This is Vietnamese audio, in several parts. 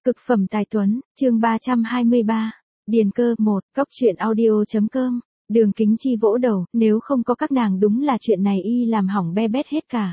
Cực phẩm tài tuấn, chương 323. Điền cơ 1, Cóc truyện audio.com. Đường Kính Chi vỗ đầu, nếu không có các nàng đúng là chuyện này y làm hỏng be bét hết cả.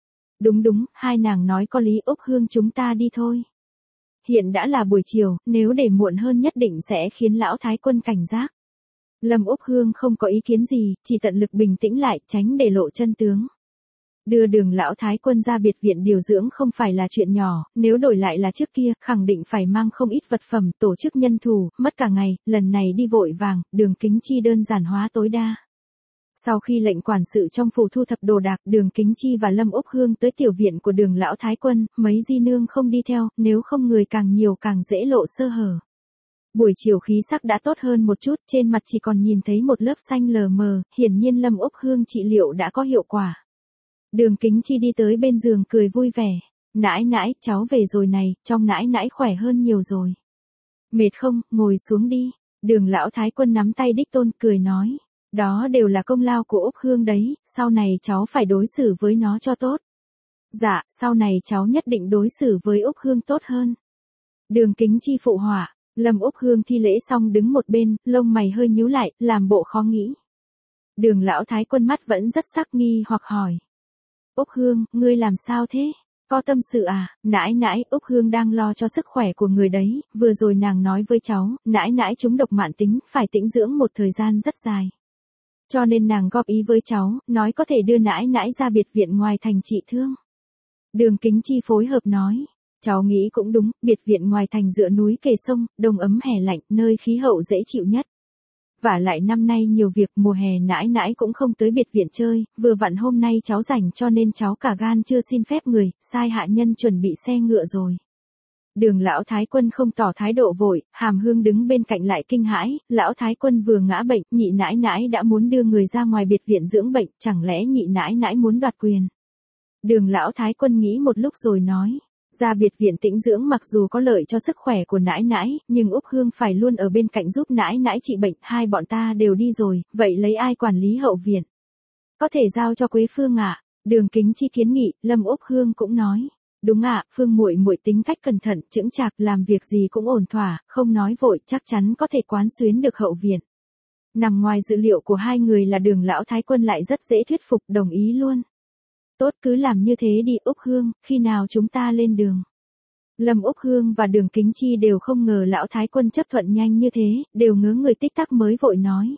Đúng, hai nàng nói có lý. Úc Hương, chúng ta đi thôi. Hiện đã là buổi chiều, nếu để muộn hơn nhất định sẽ khiến lão thái quân cảnh giác. Lâm Úc Hương không có ý kiến gì, chỉ tận lực bình tĩnh lại, tránh để lộ chân tướng. Đưa Đường lão thái quân ra biệt viện điều dưỡng không phải là chuyện nhỏ, nếu đổi lại là trước kia, khẳng định phải mang không ít vật phẩm, tổ chức nhân thủ, mất cả ngày, lần này đi vội vàng, Đường Kính Chi đơn giản hóa tối đa. Sau khi lệnh quản sự trong phủ thu thập đồ đạc, Đường Kính Chi và Lâm Úc Hương tới tiểu viện của Đường lão thái quân, mấy di nương không đi theo, nếu không người càng nhiều càng dễ lộ sơ hở. Buổi chiều khí sắc đã tốt hơn một chút, trên mặt chỉ còn nhìn thấy một lớp xanh lờ mờ, hiển nhiên Lâm Úc Hương trị liệu đã có hiệu quả. Đường Kính Chi đi tới bên giường cười vui vẻ. Nãi nãi, cháu về rồi này, trong nãi nãi khỏe hơn nhiều rồi. Mệt không, ngồi xuống đi. Đường lão thái quân nắm tay đích tôn cười nói. Đó đều là công lao của Úc Hương đấy, sau này cháu phải đối xử với nó cho tốt. Dạ, sau này cháu nhất định đối xử với Úc Hương tốt hơn. Đường Kính Chi phụ họa. Lâm Úc Hương thi lễ xong đứng một bên, lông mày hơi nhíu lại, làm bộ khó nghĩ. Đường lão thái quân mắt vẫn rất sắc nghi hoặc hỏi. Úc Hương, ngươi làm sao thế? Có tâm sự à? Nãi nãi, Úc Hương đang lo cho sức khỏe của người đấy, vừa rồi nàng nói với cháu, nãi nãi trúng độc mãn tính, phải tĩnh dưỡng một thời gian rất dài. Cho nên nàng góp ý với cháu, nói có thể đưa nãi nãi ra biệt viện ngoài thành trị thương. Đường Kính Chi phối hợp nói, cháu nghĩ cũng đúng, biệt viện ngoài thành dựa núi kề sông, đông ấm hè lạnh, nơi khí hậu dễ chịu nhất. Vả lại năm nay nhiều việc, mùa hè nãi nãi cũng không tới biệt viện chơi, vừa vặn hôm nay cháu rảnh cho nên cháu cả gan chưa xin phép người, sai hạ nhân chuẩn bị xe ngựa rồi. Đường lão thái quân không tỏ thái độ vội, Hàm Hương đứng bên cạnh lại kinh hãi, lão thái quân vừa ngã bệnh, nhị nãi nãi đã muốn đưa người ra ngoài biệt viện dưỡng bệnh, chẳng lẽ nhị nãi nãi muốn đoạt quyền. Đường lão thái quân nghĩ một lúc rồi nói. Ra biệt viện tĩnh dưỡng mặc dù có lợi cho sức khỏe của nãi nãi, nhưng Úc Hương phải luôn ở bên cạnh giúp nãi nãi trị bệnh, hai bọn ta đều đi rồi, vậy lấy ai quản lý hậu viện? Có thể giao cho Quế Phương ạ. Đường Kính Chi kiến nghị, Lâm Úc Hương cũng nói. Đúng ạ, Phương muội muội tính cách cẩn thận, chững chạc, làm việc gì cũng ổn thỏa, không nói vội, chắc chắn có thể quán xuyến được hậu viện. Nằm ngoài dự liệu của hai người là Đường lão thái quân lại rất dễ thuyết phục, đồng ý luôn. Tốt, cứ làm như thế đi Úc Hương, khi nào chúng ta lên đường. Lâm Úc Hương và Đường Kính Chi đều không ngờ lão thái quân chấp thuận nhanh như thế, đều ngớ người tích tắc mới vội nói.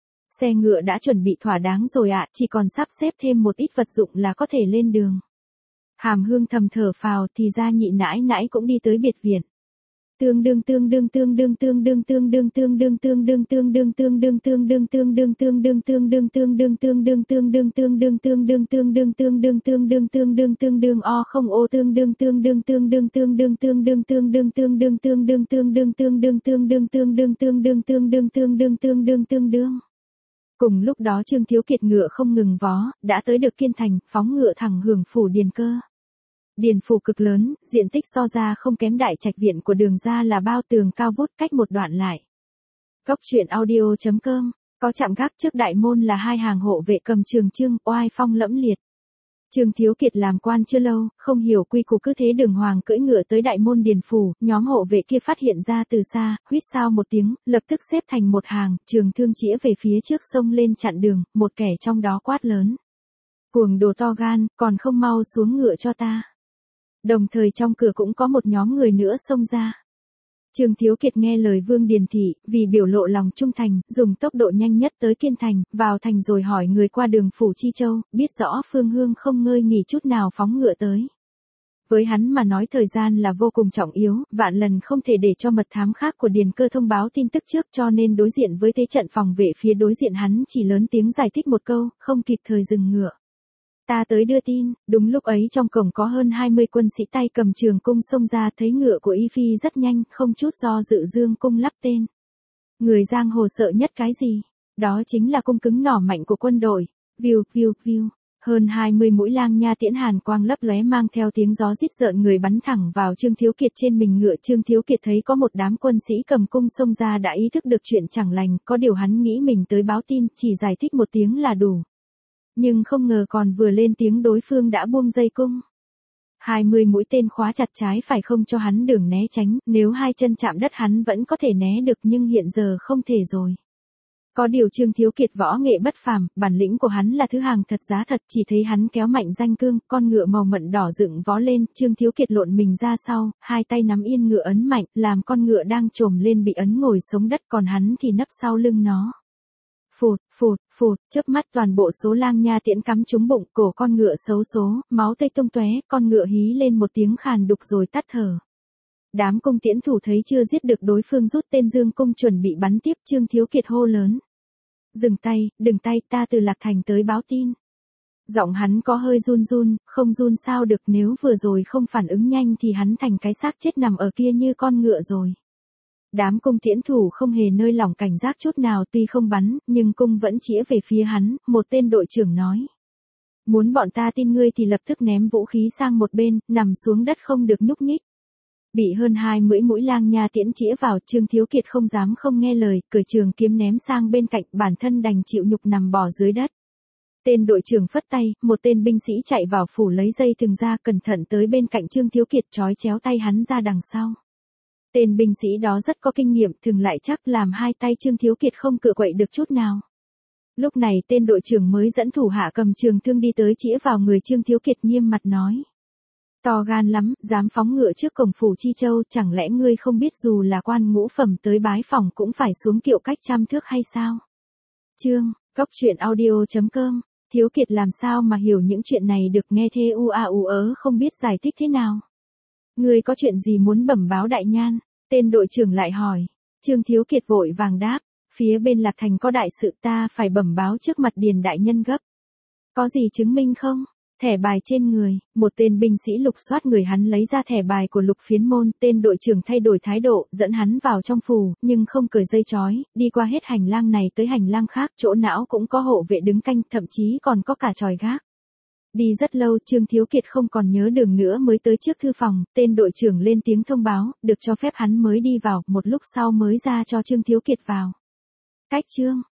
Xe ngựa đã chuẩn bị thỏa đáng rồi ạ, chỉ còn sắp xếp thêm một ít vật dụng là có thể lên đường. Hàm Hương thầm thở phào, thì ra nhị nãi nãi cũng đi tới biệt viện. Tương đương o không ô tương đương Cùng lúc đó Trương Thiếu Kiệt ngựa không ngừng vó, đã tới được Kiên Thành, phóng ngựa thẳng hưởng phủ Điền Cơ. Điền phủ cực lớn, diện tích so ra không kém đại trạch viện của Đường gia là bao, tường cao vút cách một đoạn lại. Cóc truyện audio.com, có chạm gác trước đại môn là hai hàng hộ vệ cầm trường chương, oai phong lẫm liệt. Trương Thiếu Kiệt làm quan chưa lâu, không hiểu quy củ cứ thế đường hoàng cưỡi ngựa tới đại môn Điền phủ, nhóm hộ vệ kia phát hiện ra từ xa, huýt sao một tiếng, lập tức xếp thành một hàng, trường thương chĩa về phía trước xông lên chặn đường, một kẻ trong đó quát lớn. Cuồng đồ to gan, còn không mau xuống ngựa cho ta. Đồng thời trong cửa cũng có một nhóm người nữa xông ra. Trương Thiếu Kiệt nghe lời Vương Điền Thị, vì biểu lộ lòng trung thành, dùng tốc độ nhanh nhất tới Kiên Thành, vào thành rồi hỏi người qua đường phủ Chi Châu, biết rõ phương hương không ngơi nghỉ chút nào phóng ngựa tới. Với hắn mà nói thời gian là vô cùng trọng yếu, vạn lần không thể để cho mật thám khác của Điền Cơ thông báo tin tức trước, cho nên đối diện với thế trận phòng vệ phía đối diện hắn chỉ lớn tiếng giải thích một câu, không kịp thời dừng ngựa. Ta tới đưa tin, đúng lúc ấy trong cổng có hơn 20 quân sĩ tay cầm trường cung xông ra, thấy ngựa của Y Phi rất nhanh, không chút do dự dương cung lắp tên. Người giang hồ sợ nhất cái gì? Đó chính là cung cứng nỏ mạnh của quân đội. Viu, viu, viu. Hơn 20 mũi lang nha tiễn hàn quang lấp lóe mang theo tiếng gió rít rợn người bắn thẳng vào Trương Thiếu Kiệt trên mình ngựa. Trương Thiếu Kiệt thấy có một đám quân sĩ cầm cung xông ra đã ý thức được chuyện chẳng lành, có điều hắn nghĩ mình tới báo tin, chỉ giải thích một tiếng là đủ. Nhưng không ngờ còn vừa lên tiếng đối phương đã buông dây cung. 20 mũi tên khóa chặt trái phải không cho hắn đường né tránh, nếu hai chân chạm đất hắn vẫn có thể né được nhưng hiện giờ không thể rồi. Có điều Trương Thiếu Kiệt võ nghệ bất phàm, bản lĩnh của hắn là thứ hàng thật giá thật, chỉ thấy hắn kéo mạnh danh cương, con ngựa màu mận đỏ dựng vó lên, Trương Thiếu Kiệt lộn mình ra sau, hai tay nắm yên ngựa ấn mạnh, làm con ngựa đang trồm lên bị ấn ngồi sống đất, còn hắn thì nấp sau lưng nó. Phụt, phụt, phụt, chớp mắt toàn bộ số lang nha tiễn cắm trúng bụng, cổ con ngựa xấu số, máu tươi tung tóe, con ngựa hí lên một tiếng khàn đục rồi tắt thở. Đám cung tiễn thủ thấy chưa giết được đối phương rút tên dương cung chuẩn bị bắn tiếp, Trương Thiếu Kiệt hô lớn. Đừng tay, ta từ Lạc Thành tới báo tin. Giọng hắn có hơi run run, không run sao được, nếu vừa rồi không phản ứng nhanh thì hắn thành cái xác chết nằm ở kia như con ngựa rồi. Đám cung tiễn thủ không hề nơi lỏng cảnh giác chút nào, tuy không bắn, nhưng cung vẫn chĩa về phía hắn, một tên đội trưởng nói. Muốn bọn ta tin ngươi thì lập tức ném vũ khí sang một bên, nằm xuống đất không được nhúc nhích. Bị hơn 20 mũi lang nha tiễn chĩa vào, Trương Thiếu Kiệt không dám không nghe lời, cởi trường kiếm ném sang bên cạnh, bản thân đành chịu nhục nằm bò dưới đất. Tên đội trưởng phất tay, một tên binh sĩ chạy vào phủ lấy dây thừng ra, cẩn thận tới bên cạnh Trương Thiếu Kiệt trói chéo tay hắn ra đằng sau. Tên binh sĩ đó rất có kinh nghiệm, thừng lại chắc làm hai tay Trương Thiếu Kiệt không cựa quậy được chút nào. Lúc này tên đội trưởng mới dẫn thủ hạ cầm trường thương đi tới chĩa vào người Trương Thiếu Kiệt, nghiêm mặt nói. To gan lắm, dám phóng ngựa trước cổng phủ Chi Châu, chẳng lẽ ngươi không biết dù là quan ngũ phẩm tới bái phòng cũng phải xuống kiệu cách 100 thước hay sao? Cóc.audio.com, Thiếu Kiệt làm sao mà hiểu những chuyện này được, nghe thê u ớ không biết giải thích thế nào. Ngươi có chuyện gì muốn bẩm báo đại nhan? Tên đội trưởng lại hỏi. Trương Thiếu Kiệt vội vàng đáp, phía bên Lạc Thành có đại sự, ta phải bẩm báo trước mặt Điền đại nhân gấp. Có gì chứng minh không? Thẻ bài trên người, một tên binh sĩ lục soát người hắn lấy ra thẻ bài của Lục Phiến Môn, tên đội trưởng thay đổi thái độ, dẫn hắn vào trong phủ, nhưng không cởi dây trói, đi qua hết hành lang này tới hành lang khác, chỗ não cũng có hộ vệ đứng canh, thậm chí còn có cả chòi gác. Đi rất lâu, Trương Thiếu Kiệt không còn nhớ đường nữa mới tới trước thư phòng, tên đội trưởng lên tiếng thông báo, được cho phép hắn mới đi vào, một lúc sau mới ra cho Trương Thiếu Kiệt vào. Cách chương